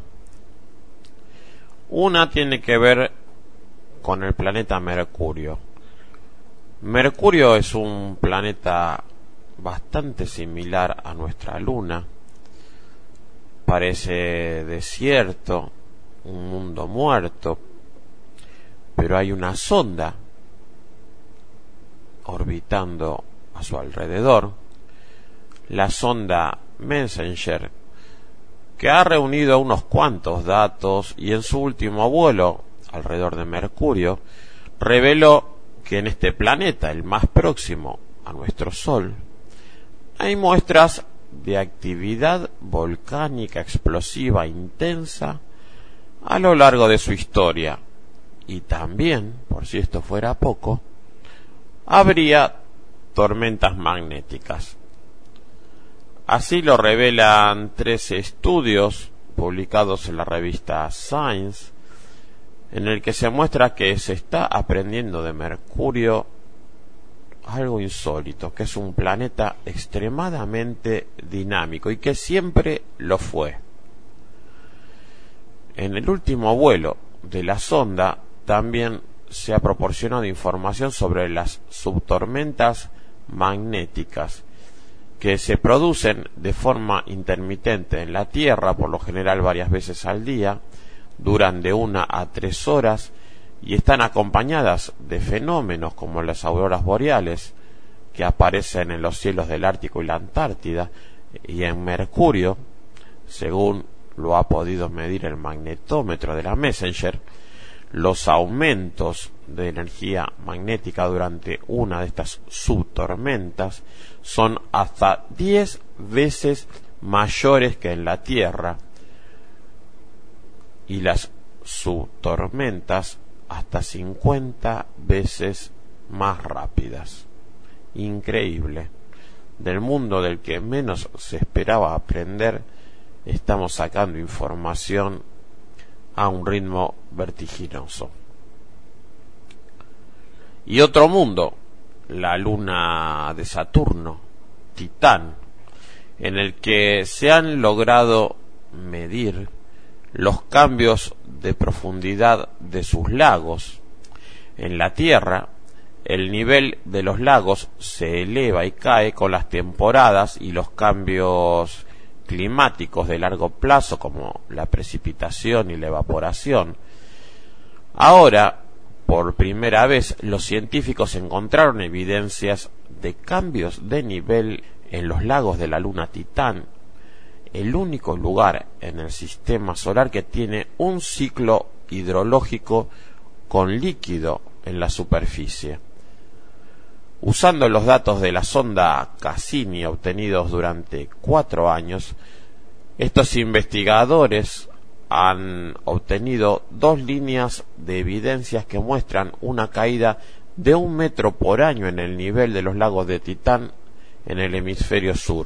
Una tiene que ver con el planeta Mercurio. Mercurio es un planeta bastante similar a nuestra Luna. Parece desierto, un mundo muerto, pero hay una sonda orbitando a su alrededor, la sonda Messenger, que ha reunido unos cuantos datos y en su último vuelo alrededor de Mercurio reveló que en este planeta, el más próximo a nuestro Sol, hay muestras de actividad volcánica explosiva intensa a lo largo de su historia, y también, por si esto fuera poco, habría tormentas magnéticas. Así lo revelan 13 estudios publicados en la revista Science, en el que se muestra que se está aprendiendo de Mercurio algo insólito, que es un planeta extremadamente dinámico y que siempre lo fue. En el último vuelo de la sonda también se ha proporcionado información sobre las subtormentas magnéticas que se producen de forma intermitente en la Tierra, por lo general varias veces al día, duran de 1 a 3 horas y están acompañadas de fenómenos como las auroras boreales, que aparecen en los cielos del Ártico y la Antártida, y en Mercurio, según lo ha podido medir el magnetómetro de la Messenger, los aumentos de energía magnética durante una de estas subtormentas son hasta 10 veces mayores que en la Tierra, y las subtormentas hasta 50 veces más rápidas. Increíble. Del mundo del que menos se esperaba aprender, estamos sacando información a un ritmo vertiginoso. Y otro mundo, la luna de Saturno, Titán, en el que se han logrado medir los cambios de profundidad de sus lagos. En la Tierra, el nivel de los lagos se eleva y cae con las temporadas y los cambios climáticos de largo plazo, como la precipitación y la evaporación. Ahora, por primera vez, los científicos encontraron evidencias de cambios de nivel en los lagos de la luna Titán, el único lugar en el sistema solar que tiene un ciclo hidrológico con líquido en la superficie. Usando los datos de la sonda Cassini obtenidos durante 4 años, estos investigadores han obtenido 2 líneas de evidencias que muestran una caída de 1 metro por año en el nivel de los lagos de Titán en el hemisferio sur.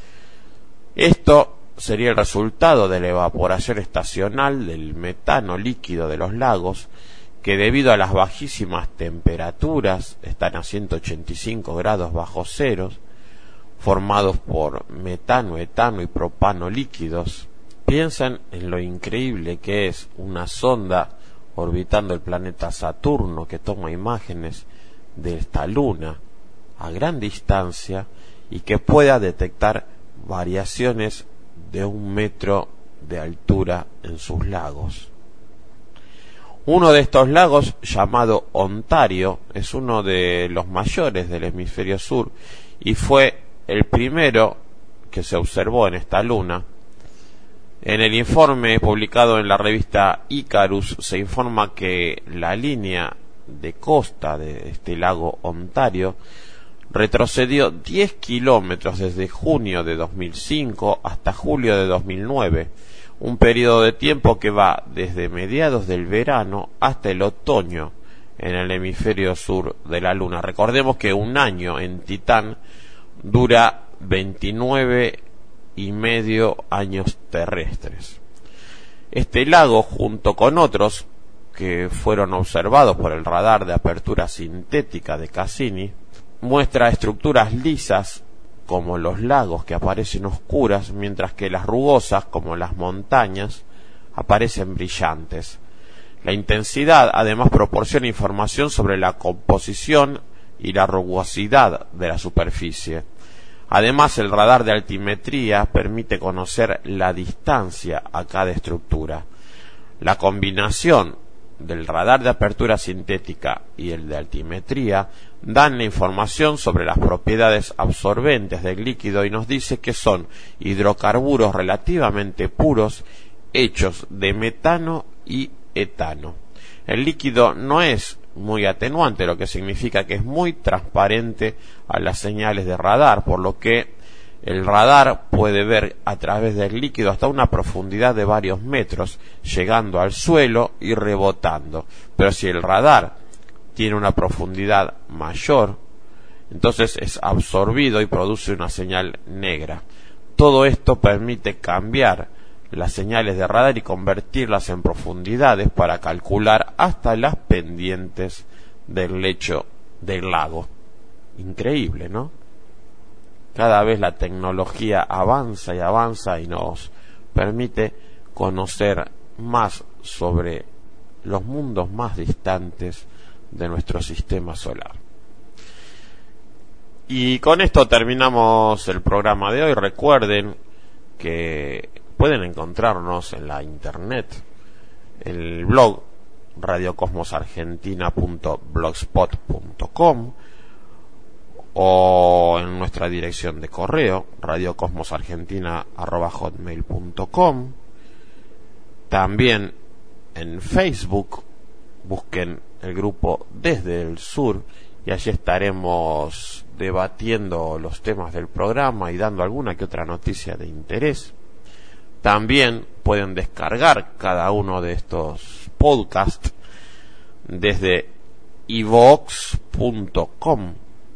Esto sería el resultado de la evaporación estacional del metano líquido de los lagos, que debido a las bajísimas temperaturas están a 185 grados bajo cero, formados por metano, etano y propano líquidos. Piensen en lo increíble que es una sonda orbitando el planeta Saturno, que toma imágenes de esta luna a gran distancia y que pueda detectar variaciones de 1 metro de altura en sus lagos. Uno de estos lagos, llamado Ontario, es uno de los mayores del hemisferio sur y fue el primero que se observó en esta luna. En el informe publicado en la revista Icarus se informa que la línea de costa de este lago Ontario retrocedió 10 kilómetros desde junio de 2005 hasta julio de 2009, un periodo de tiempo que va desde mediados del verano hasta el otoño en el hemisferio sur de la Luna. Recordemos que un año en Titán dura 29,5 años terrestres. Este lago, junto con otros que fueron observados por el radar de apertura sintética de Cassini, muestra estructuras lisas como los lagos, que aparecen oscuras, mientras que las rugosas, como las montañas, aparecen brillantes. La intensidad además proporciona información sobre la composición y la rugosidad de la superficie. Además, el radar de altimetría permite conocer la distancia a cada estructura. La combinación del radar de apertura sintética y el de altimetría dan la información sobre las propiedades absorbentes del líquido y nos dice que son hidrocarburos relativamente puros hechos de metano y etano. El líquido no es muy atenuante, lo que significa que es muy transparente a las señales de radar, por lo que El radar puede ver a través del líquido hasta una profundidad de varios metros, llegando al suelo y rebotando. Pero si el radar tiene una profundidad mayor, entonces es absorbido y produce una señal negra. Todo esto permite cambiar las señales de radar y convertirlas en profundidades para calcular hasta las pendientes del lecho del lago. Increíble, ¿no? Cada vez la tecnología avanza y avanza y nos permite conocer más sobre los mundos más distantes de nuestro sistema solar. Y con esto terminamos el programa de hoy. Recuerden que pueden encontrarnos en la internet, en el blog radiocosmosargentina.blogspot.com o en nuestra dirección de correo radiocosmosargentina@hotmail.com. También en Facebook busquen el grupo Desde el Sur y allí estaremos debatiendo los temas del programa y dando alguna que otra noticia de interés. También pueden descargar cada uno de estos podcasts desde ivox.com.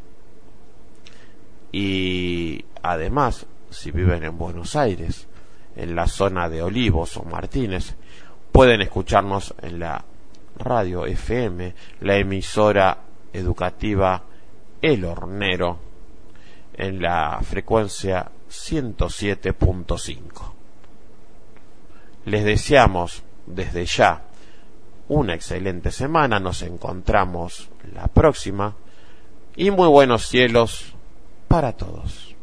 Y además, si viven en Buenos Aires, en la zona de Olivos o Martínez, pueden escucharnos en la radio FM, la emisora educativa El Hornero, en la frecuencia 107.5. Les deseamos desde ya una excelente semana. Nos encontramos la próxima y muy buenos cielos para todos.